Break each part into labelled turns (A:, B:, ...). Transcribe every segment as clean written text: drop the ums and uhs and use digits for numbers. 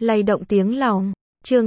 A: Lay động tiếng lòng. Chương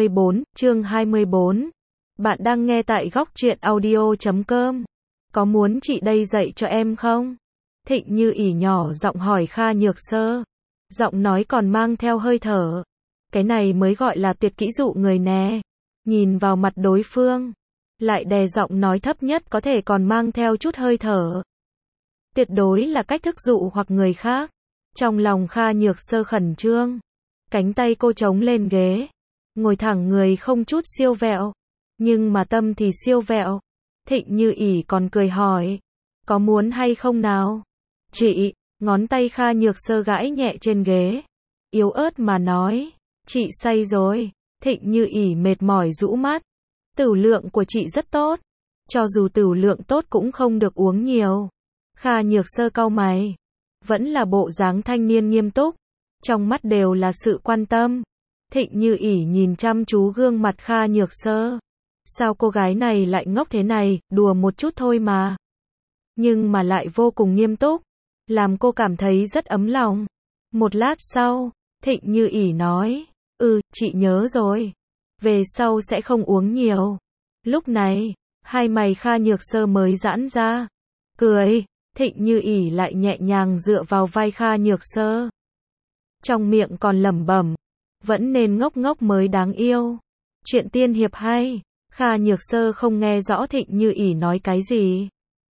A: 24. Bạn đang nghe tại góc truyện audio.com. Có muốn chị đây dạy cho em không? Thịnh Như ỉ nhỏ giọng hỏi Kha Nhược Sơ. Giọng nói còn mang theo hơi thở. Cái này mới gọi là tuyệt kỹ dụ người nè. Nhìn vào mặt đối phương, lại đè giọng nói thấp nhất có thể còn mang theo chút hơi thở. Tuyệt đối là cách thức dụ hoặc người khác. Trong lòng Kha Nhược Sơ khẩn trương. Cánh tay cô chống lên ghế. Ngồi thẳng người không chút siêu vẹo. Nhưng mà tâm thì siêu vẹo. Thịnh Như ỉ còn cười hỏi. Có muốn hay không nào? Chị, ngón tay Kha Nhược Sơ gãi nhẹ trên ghế. Yếu ớt mà nói. Chị say rồi. Thịnh Như ỉ mệt mỏi rũ mắt. Tửu lượng của chị rất tốt. Cho dù tửu lượng tốt cũng không được uống nhiều. Kha Nhược Sơ cau mày. Vẫn là bộ dáng thanh niên nghiêm túc. Trong mắt đều là sự quan tâm. Thịnh Như ỉ nhìn chăm chú gương mặt Kha Nhược Sơ. Sao cô gái này lại ngốc thế này, đùa một chút thôi mà. Nhưng mà lại vô cùng nghiêm túc. Làm cô cảm thấy rất ấm lòng. Một lát sau, Thịnh Như ỉ nói. Chị nhớ rồi. Về sau sẽ không uống nhiều. Lúc này, hai mày Kha Nhược Sơ mới giãn ra. Cười, Thịnh Như ỉ lại nhẹ nhàng dựa vào vai Kha Nhược Sơ. Trong miệng còn lẩm bẩm. Vẫn nên ngốc ngốc mới đáng yêu. Chuyện tiên hiệp hay. Kha Nhược Sơ không nghe rõ Thịnh Như ỉ nói cái gì.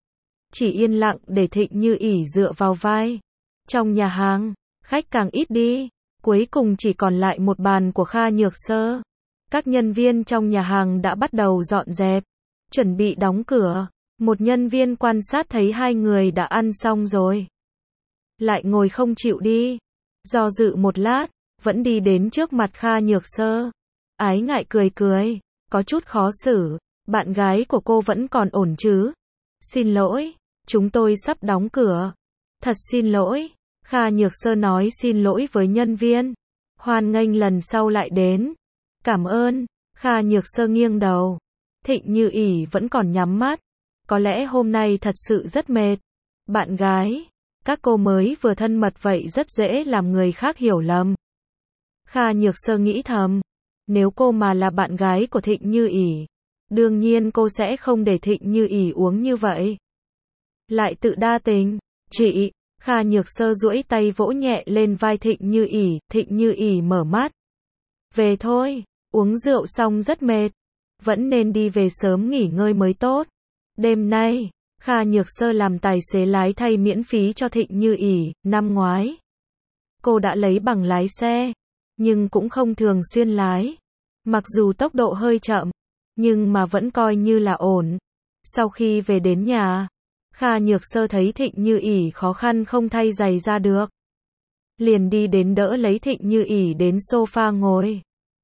A: Chỉ yên lặng để Thịnh Như ỉ dựa vào vai. Trong nhà hàng, khách càng ít đi. Cuối cùng chỉ còn lại một bàn của Kha Nhược Sơ. Các nhân viên trong nhà hàng đã bắt đầu dọn dẹp. Chuẩn bị đóng cửa. Một nhân viên quan sát thấy hai người đã ăn xong rồi. Lại ngồi không chịu đi. Do dự một lát, vẫn đi đến trước mặt Kha Nhược Sơ. Ái ngại cười cười. Có chút khó xử. Bạn gái của cô vẫn còn ổn chứ? Xin lỗi. Chúng tôi sắp đóng cửa. Thật xin lỗi. Kha Nhược Sơ nói xin lỗi với nhân viên. Hoan nghênh lần sau lại đến. Cảm ơn. Kha Nhược Sơ nghiêng đầu. Thịnh Như ỉ vẫn còn nhắm mắt. Có lẽ hôm nay thật sự rất mệt. Bạn gái. Các cô mới vừa thân mật vậy rất dễ làm người khác hiểu lầm. Kha Nhược Sơ nghĩ thầm. Nếu cô mà là bạn gái của Thịnh Như ỉ, đương nhiên cô sẽ không để Thịnh Như ỉ uống như vậy. Lại tự đa tình. Chị. Kha Nhược Sơ duỗi tay vỗ nhẹ lên vai Thịnh Như ỉ. Thịnh Như ỉ mở mắt. Về thôi. Uống rượu xong rất mệt. Vẫn nên đi về sớm nghỉ ngơi mới tốt. Đêm nay, Kha Nhược Sơ làm tài xế lái thay miễn phí cho Thịnh Như ỉ. Năm ngoái, cô đã lấy bằng lái xe, nhưng cũng không thường xuyên lái. Mặc dù tốc độ hơi chậm, nhưng mà vẫn coi như là ổn. Sau khi về đến nhà, Kha Nhược Sơ thấy Thịnh Như ỉ khó khăn không thay giày ra được. Liền đi đến đỡ lấy Thịnh Như ỉ đến sofa ngồi.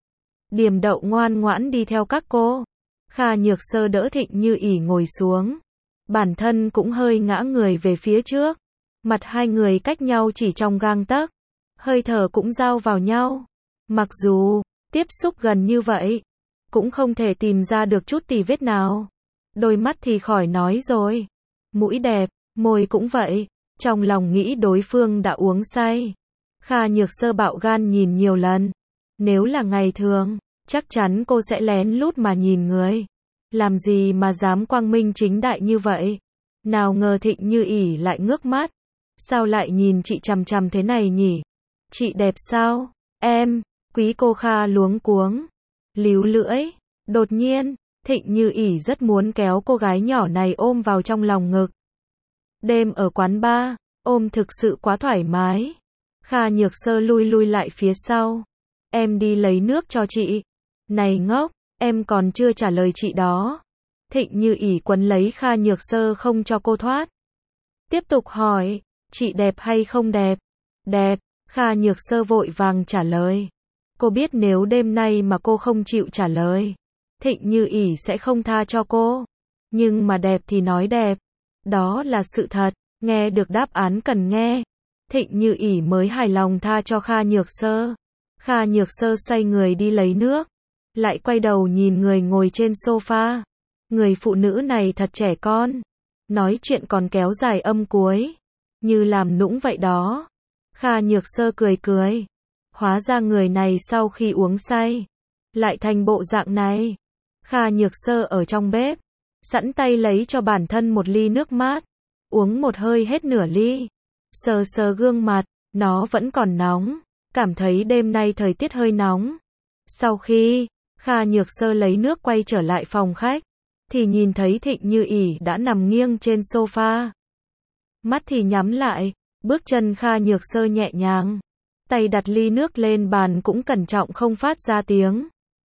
A: Điềm đậu ngoan ngoãn đi theo các cô. Kha Nhược Sơ đỡ Thịnh Như ỉ ngồi xuống. Bản thân cũng hơi ngã người về phía trước. Mặt hai người cách nhau chỉ trong gang tấc. Hơi thở cũng giao vào nhau. Mặc dù tiếp xúc gần như vậy, cũng không thể tìm ra được chút tì vết nào. Đôi mắt thì khỏi nói rồi. Mũi đẹp, môi cũng vậy. Trong lòng nghĩ đối phương đã uống say. Kha Nhược Sơ bạo gan nhìn nhiều lần. Nếu là ngày thường, chắc chắn cô sẽ lén lút mà nhìn người. Làm gì mà dám quang minh chính đại như vậy. Nào ngờ Thịnh Như ỉ lại ngước mắt. Sao lại nhìn chị chằm chằm thế này nhỉ? Chị đẹp sao? Em. Quý cô Kha luống cuống. Líu lưỡi. Đột nhiên, Thịnh Như ỉ rất muốn kéo cô gái nhỏ này ôm vào trong lòng ngực. Đêm ở quán bar, ôm thực sự quá thoải mái. Kha Nhược Sơ lui lại phía sau. Em đi lấy nước cho chị. Này ngốc, em còn chưa trả lời chị đó. Thịnh Như ỉ quấn lấy Kha Nhược Sơ không cho cô thoát. Tiếp tục hỏi, chị đẹp hay không đẹp? Đẹp. Kha Nhược Sơ vội vàng trả lời. Cô biết nếu đêm nay mà cô không chịu trả lời, Thịnh Như ỉ sẽ không tha cho cô. Nhưng mà đẹp thì nói đẹp. Đó là sự thật. Nghe được đáp án cần nghe, Thịnh Như ỉ mới hài lòng tha cho Kha Nhược Sơ. Kha Nhược Sơ xoay người đi lấy nước. Lại quay đầu nhìn người ngồi trên sofa. Người phụ nữ này thật trẻ con. Nói chuyện còn kéo dài âm cuối. Như làm nũng vậy đó. Kha Nhược Sơ cười cười. Hóa ra người này sau khi uống say, lại thành bộ dạng này. Kha Nhược Sơ ở trong bếp, sẵn tay lấy cho bản thân một ly nước mát, uống một hơi hết nửa ly. Sờ sờ gương mặt, nó vẫn còn nóng, cảm thấy đêm nay thời tiết hơi nóng. Sau khi Kha Nhược Sơ lấy nước quay trở lại phòng khách, thì nhìn thấy Thịnh Như ỉ đã nằm nghiêng trên sofa. Mắt thì nhắm lại, bước chân Kha Nhược Sơ nhẹ nhàng, tay đặt ly nước lên bàn cũng cẩn trọng không phát ra tiếng.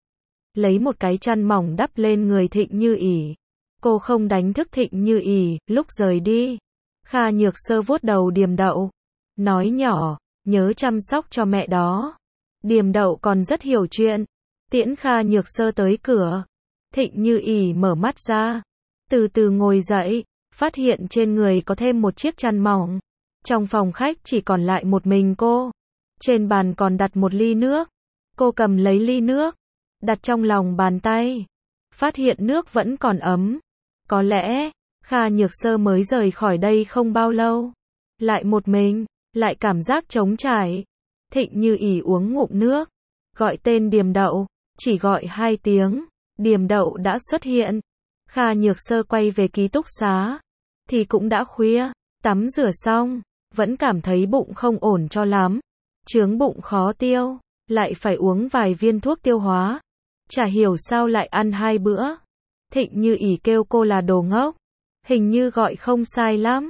A: Lấy một cái chăn mỏng đắp lên người Thịnh Như ỉ. Cô không đánh thức Thịnh Như ỉ, lúc rời đi. Kha Nhược Sơ vuốt đầu Điềm Đậu, nói nhỏ, nhớ chăm sóc cho mẹ đó. Điềm Đậu còn rất hiểu chuyện, tiễn Kha Nhược Sơ tới cửa. Thịnh Như ỉ mở mắt ra, từ từ ngồi dậy, phát hiện trên người có thêm một chiếc chăn mỏng. Trong phòng khách chỉ còn lại một mình cô. Trên bàn còn đặt một ly nước. Cô cầm lấy ly nước, đặt trong lòng bàn tay. Phát hiện nước vẫn còn ấm. Có lẽ, Kha Nhược Sơ mới rời khỏi đây không bao lâu. Lại một mình, lại cảm giác trống trải. Thịnh Như ỉ uống ngụm nước, gọi tên Điềm Đậu, chỉ gọi 2 tiếng, Điềm Đậu đã xuất hiện. Kha Nhược Sơ quay về ký túc xá, thì cũng đã khuya, tắm rửa xong, vẫn cảm thấy bụng không ổn cho lắm. Chướng bụng khó tiêu, lại phải uống vài viên thuốc tiêu hóa. Chả hiểu sao lại ăn 2 bữa. Thịnh Như ỉ kêu cô là đồ ngốc. Hình như gọi không sai lắm.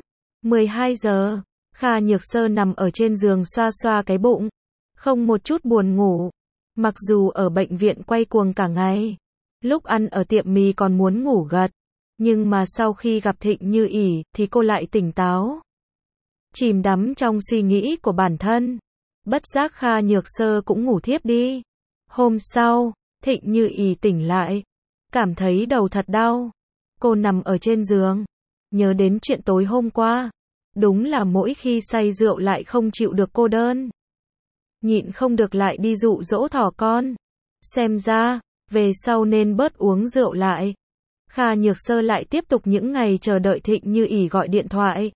A: 12 giờ, Kha Nhược Sơ nằm ở trên giường xoa xoa cái bụng, không một chút buồn ngủ. Mặc dù ở bệnh viện quay cuồng cả ngày, lúc ăn ở tiệm mì còn muốn ngủ gật, nhưng mà sau khi gặp Thịnh Như ỉ thì cô lại tỉnh táo. Chìm đắm trong suy nghĩ của bản thân, bất giác Kha Nhược Sơ cũng ngủ thiếp đi. Hôm sau, Thịnh Như ỉ tỉnh lại, cảm thấy đầu thật đau. Cô nằm ở trên giường, nhớ đến chuyện tối hôm qua. Đúng là mỗi khi say rượu lại không chịu được cô đơn. Nhịn không được lại đi dụ dỗ thỏ con. Xem ra, về sau nên bớt uống rượu lại. Kha Nhược Sơ lại tiếp tục những ngày chờ đợi Thịnh Như ỉ gọi điện thoại.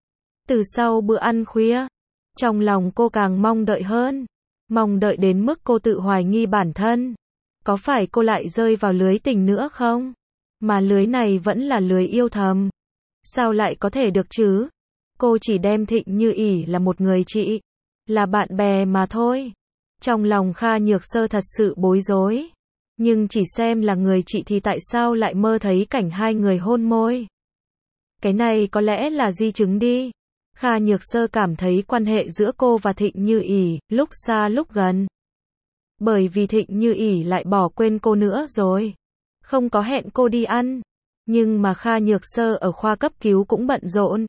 A: Từ sau bữa ăn khuya, trong lòng cô càng mong đợi hơn. Mong đợi đến mức cô tự hoài nghi bản thân. Có phải cô lại rơi vào lưới tình nữa không? Mà lưới này vẫn là lưới yêu thầm. Sao lại có thể được chứ? Cô chỉ đem Thịnh Như ỉ là một người chị, là bạn bè mà thôi. Trong lòng Kha Nhược Sơ thật sự bối rối. Nhưng chỉ xem là người chị thì tại sao lại mơ thấy cảnh 2 người hôn môi? Cái này có lẽ là di chứng đi. Kha Nhược Sơ cảm thấy quan hệ giữa cô và Thịnh Như ỉ lúc xa lúc gần. Bởi vì Thịnh Như ỉ lại bỏ quên cô nữa rồi. Không có hẹn cô đi ăn. Nhưng mà Kha Nhược Sơ ở khoa cấp cứu cũng bận rộn.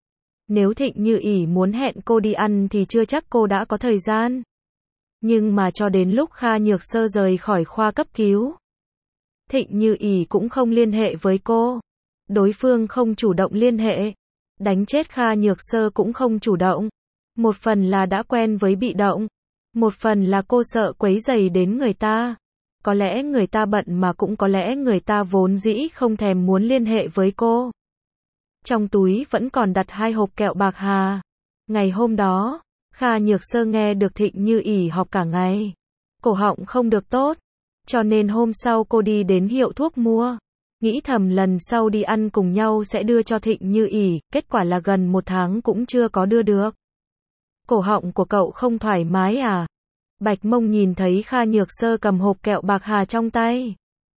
A: Nếu Thịnh Như ỉ muốn hẹn cô đi ăn thì chưa chắc cô đã có thời gian. Nhưng mà cho đến lúc Kha Nhược Sơ rời khỏi khoa cấp cứu, Thịnh Như ỉ cũng không liên hệ với cô. Đối phương không chủ động liên hệ. Đánh chết Kha Nhược Sơ cũng không chủ động. Một phần là đã quen với bị động. Một phần là cô sợ quấy rầy đến người ta. Có lẽ người ta bận mà cũng có lẽ người ta vốn dĩ không thèm muốn liên hệ với cô. Trong túi vẫn còn đặt 2 hộp kẹo bạc hà. Ngày hôm đó, Kha Nhược Sơ nghe được Thịnh Như ỉ học cả ngày. Cổ họng không được tốt. Cho nên hôm sau cô đi đến hiệu thuốc mua. Nghĩ thầm lần sau đi ăn cùng nhau sẽ đưa cho Thịnh Như ỉ. Kết quả là gần 1 tháng cũng chưa có đưa được. Cổ họng của cậu không thoải mái à? Bạch Mông nhìn thấy Kha Nhược Sơ cầm hộp kẹo bạc hà trong tay.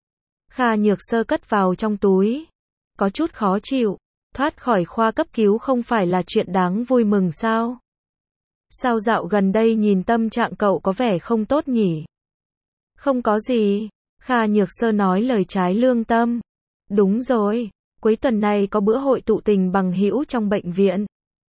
A: Kha Nhược Sơ cất vào trong túi. Có chút khó chịu. Thoát khỏi khoa cấp cứu không phải là chuyện đáng vui mừng sao? Sao dạo gần đây nhìn tâm trạng cậu có vẻ không tốt nhỉ? Không có gì. Kha Nhược Sơ nói lời trái lương tâm. Đúng rồi, cuối tuần này có bữa hội tụ tình bằng hữu trong bệnh viện.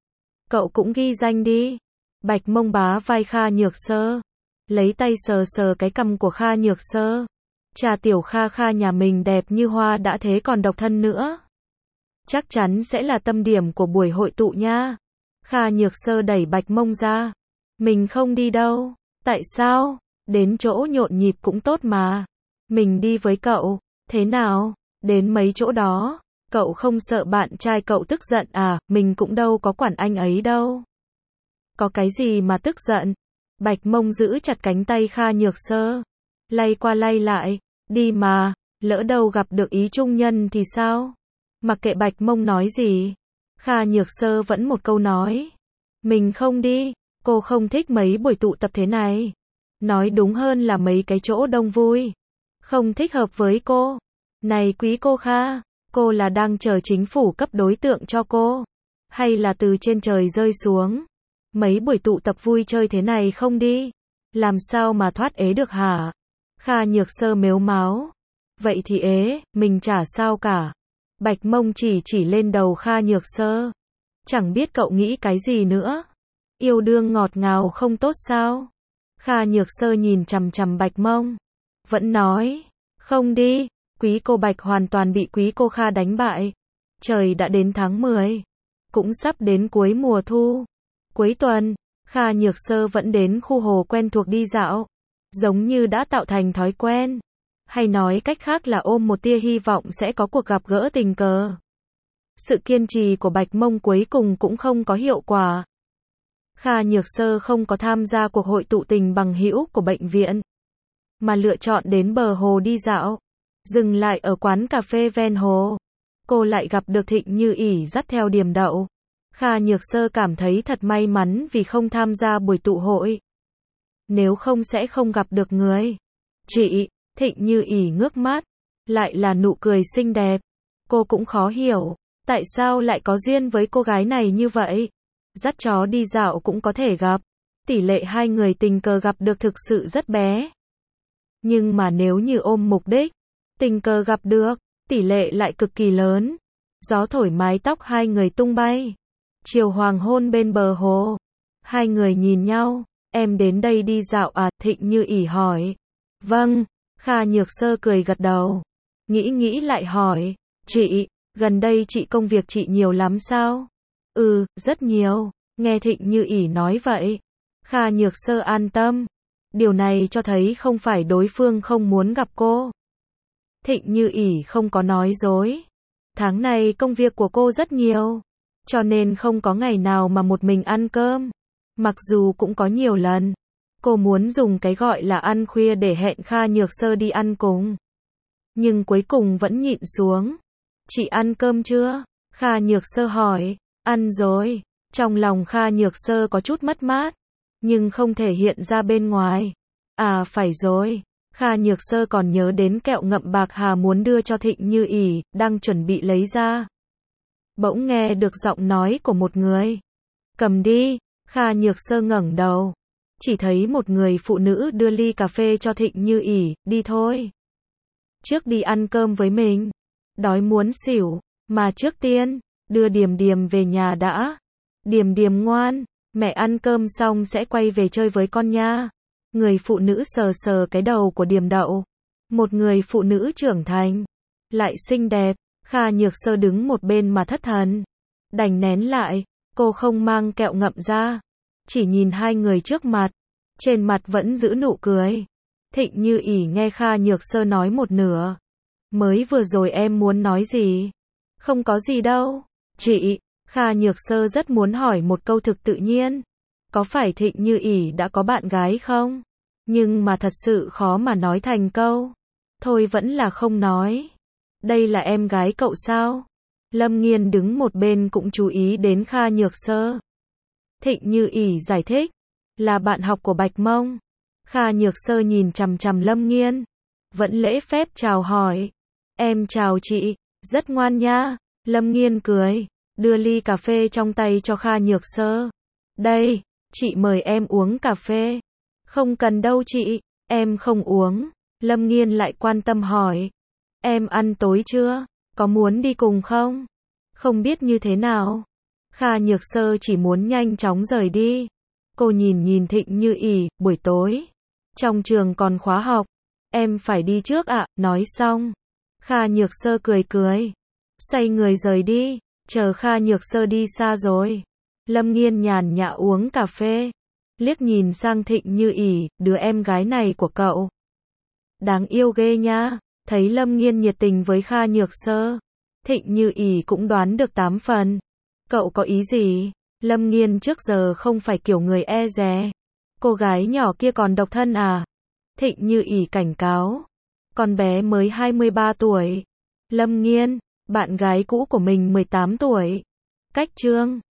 A: Cậu cũng ghi danh đi. Bạch Mông bá vai Kha Nhược Sơ. Lấy tay sờ sờ cái cằm của Kha Nhược Sơ. Chà, tiểu Kha Kha nhà mình đẹp như hoa đã thế còn độc thân nữa. Chắc chắn sẽ là tâm điểm của buổi hội tụ nha. Kha Nhược Sơ đẩy Bạch Mông ra. Mình không đi đâu. Tại sao? Đến chỗ nhộn nhịp cũng tốt mà. Mình đi với cậu. Thế nào? Đến mấy chỗ đó. Cậu không sợ bạn trai cậu tức giận à? Mình cũng đâu có quản anh ấy đâu. Có cái gì mà tức giận? Bạch Mông giữ chặt cánh tay Kha Nhược Sơ. Lay qua lay lại. Đi mà, lỡ đâu gặp được ý trung nhân thì sao? Mặc kệ Bạch Mông nói gì. Kha Nhược Sơ vẫn một câu nói. Mình không đi, cô không thích mấy buổi tụ tập thế này. Nói đúng hơn là mấy cái chỗ đông vui. Không thích hợp với cô. Này quý cô Kha, cô là đang chờ chính phủ cấp đối tượng cho cô? Hay là từ trên trời rơi xuống? Mấy buổi tụ tập vui chơi thế này không đi? Làm sao mà thoát ế được hả? Kha Nhược Sơ mếu máo. Vậy thì ế, mình chả sao cả. Bạch Mông chỉ lên đầu Kha Nhược Sơ. Chẳng biết cậu nghĩ cái gì nữa. Yêu đương ngọt ngào không tốt sao? Kha Nhược Sơ nhìn chằm chằm Bạch Mông. Vẫn nói. Không đi. Quý cô Bạch hoàn toàn bị quý cô Kha đánh bại. Trời đã đến tháng 10. Cũng sắp đến cuối mùa thu. Cuối tuần, Kha Nhược Sơ vẫn đến khu hồ quen thuộc đi dạo. Giống như đã tạo thành thói quen. Hay nói cách khác là ôm một tia hy vọng sẽ có cuộc gặp gỡ tình cờ. Sự kiên trì của Bạch Mông cuối cùng cũng không có hiệu quả. Kha Nhược Sơ không có tham gia cuộc hội tụ tình bằng hữu của bệnh viện, mà lựa chọn đến bờ hồ đi dạo. Dừng lại ở quán cà phê ven hồ. Cô lại gặp được Thịnh Như ỉ dắt theo Điềm Đậu. Kha Nhược Sơ cảm thấy thật may mắn vì không tham gia buổi tụ hội. Nếu không sẽ không gặp được người. Chị, Thịnh Như ỉ ngước mắt. Lại là nụ cười xinh đẹp. Cô cũng khó hiểu. Tại sao lại có duyên với cô gái này như vậy? Dắt chó đi dạo cũng có thể gặp. Tỷ lệ hai người tình cờ gặp được thực sự rất bé. Nhưng mà nếu như ôm mục đích, tình cờ gặp được, tỷ lệ lại cực kỳ lớn. Gió thổi mái tóc hai người tung bay. Chiều hoàng hôn bên bờ hồ. Hai người nhìn nhau. Em đến đây đi dạo à? Thịnh Như ỉ hỏi. Vâng. Kha Nhược Sơ cười gật đầu. Nghĩ lại hỏi. Chị, gần đây chị công việc chị nhiều lắm sao? Ừ, rất nhiều. Nghe Thịnh Như ỉ nói vậy. Kha Nhược Sơ an tâm. Điều này cho thấy không phải đối phương không muốn gặp cô. Thịnh Như ỉ không có nói dối. Tháng này công việc của cô rất nhiều. Cho nên không có ngày nào mà một mình ăn cơm. Mặc dù cũng có nhiều lần. Cô muốn dùng cái gọi là ăn khuya để hẹn Kha Nhược Sơ đi ăn cùng. Nhưng cuối cùng vẫn nhịn xuống. Chị ăn cơm chưa? Kha Nhược Sơ hỏi. Ăn rồi. Trong lòng Kha Nhược Sơ có chút mất mát. Nhưng không thể hiện ra bên ngoài. À phải rồi. Kha Nhược Sơ còn nhớ đến kẹo ngậm bạc hà muốn đưa cho Thịnh Như ỉ, đang chuẩn bị lấy ra. Bỗng nghe được giọng nói của một người. Cầm đi. Kha Nhược Sơ ngẩng đầu. Chỉ thấy một người phụ nữ đưa ly cà phê cho Thịnh Như ỉ, đi thôi. Trước đi ăn cơm với mình. Đói muốn xỉu. Mà trước tiên, đưa Điềm Điềm về nhà đã. Điềm Điềm ngoan, mẹ ăn cơm xong sẽ quay về chơi với con nha. Người phụ nữ sờ sờ cái đầu của Điềm Đậu. Một người phụ nữ trưởng thành. Lại xinh đẹp. Kha Nhược Sơ đứng một bên mà thất thần. Đành nén lại. Cô không mang kẹo ngậm ra. Chỉ nhìn hai người trước mặt. Trên mặt vẫn giữ nụ cười. Thịnh Như ỉ nghe Kha Nhược Sơ nói một nửa. Mới vừa rồi em muốn nói gì? Không có gì đâu. Chị, Kha Nhược Sơ rất muốn hỏi một câu thực tự nhiên. Có phải Thịnh Như ỉ đã có bạn gái không? Nhưng mà thật sự khó mà nói thành câu. Thôi vẫn là không nói. Đây là em gái cậu sao? Lâm Nghiên đứng một bên cũng chú ý đến Kha Nhược Sơ. Thịnh Như ỉ giải thích. Là bạn học của Bạch Mông. Kha Nhược Sơ nhìn chằm chằm Lâm Nghiên. Vẫn lễ phép chào hỏi. Em chào chị. Rất ngoan nha. Lâm Nghiên cười. Đưa ly cà phê trong tay cho Kha Nhược Sơ. Đây, chị mời em uống cà phê. Không cần đâu chị. Em không uống. Lâm Nghiên lại quan tâm hỏi. Em ăn tối chưa? Có muốn đi cùng không? Không biết như thế nào. Kha Nhược Sơ chỉ muốn nhanh chóng rời đi. Cô nhìn Thịnh Như ỉ, buổi tối. Trong trường còn khóa học. Em phải đi trước ạ. Nói xong. Kha Nhược Sơ cười. Xoay người rời đi. Chờ Kha Nhược Sơ đi xa rồi. Lâm Nghiên nhàn nhã uống cà phê. Liếc nhìn sang Thịnh Như ỉ, đứa em gái này của cậu. Đáng yêu ghê nha. Thấy Lâm Nghiên nhiệt tình với Kha Nhược Sơ. Thịnh Như ỉ cũng đoán được 8 phần. Cậu có ý gì? Lâm Nghiên trước giờ không phải kiểu người e dè. Cô gái nhỏ kia còn độc thân à? Thịnh Như ỉ cảnh cáo. Con bé mới 23 tuổi. Lâm Nghiên, bạn gái cũ của mình 18 tuổi. Cách chương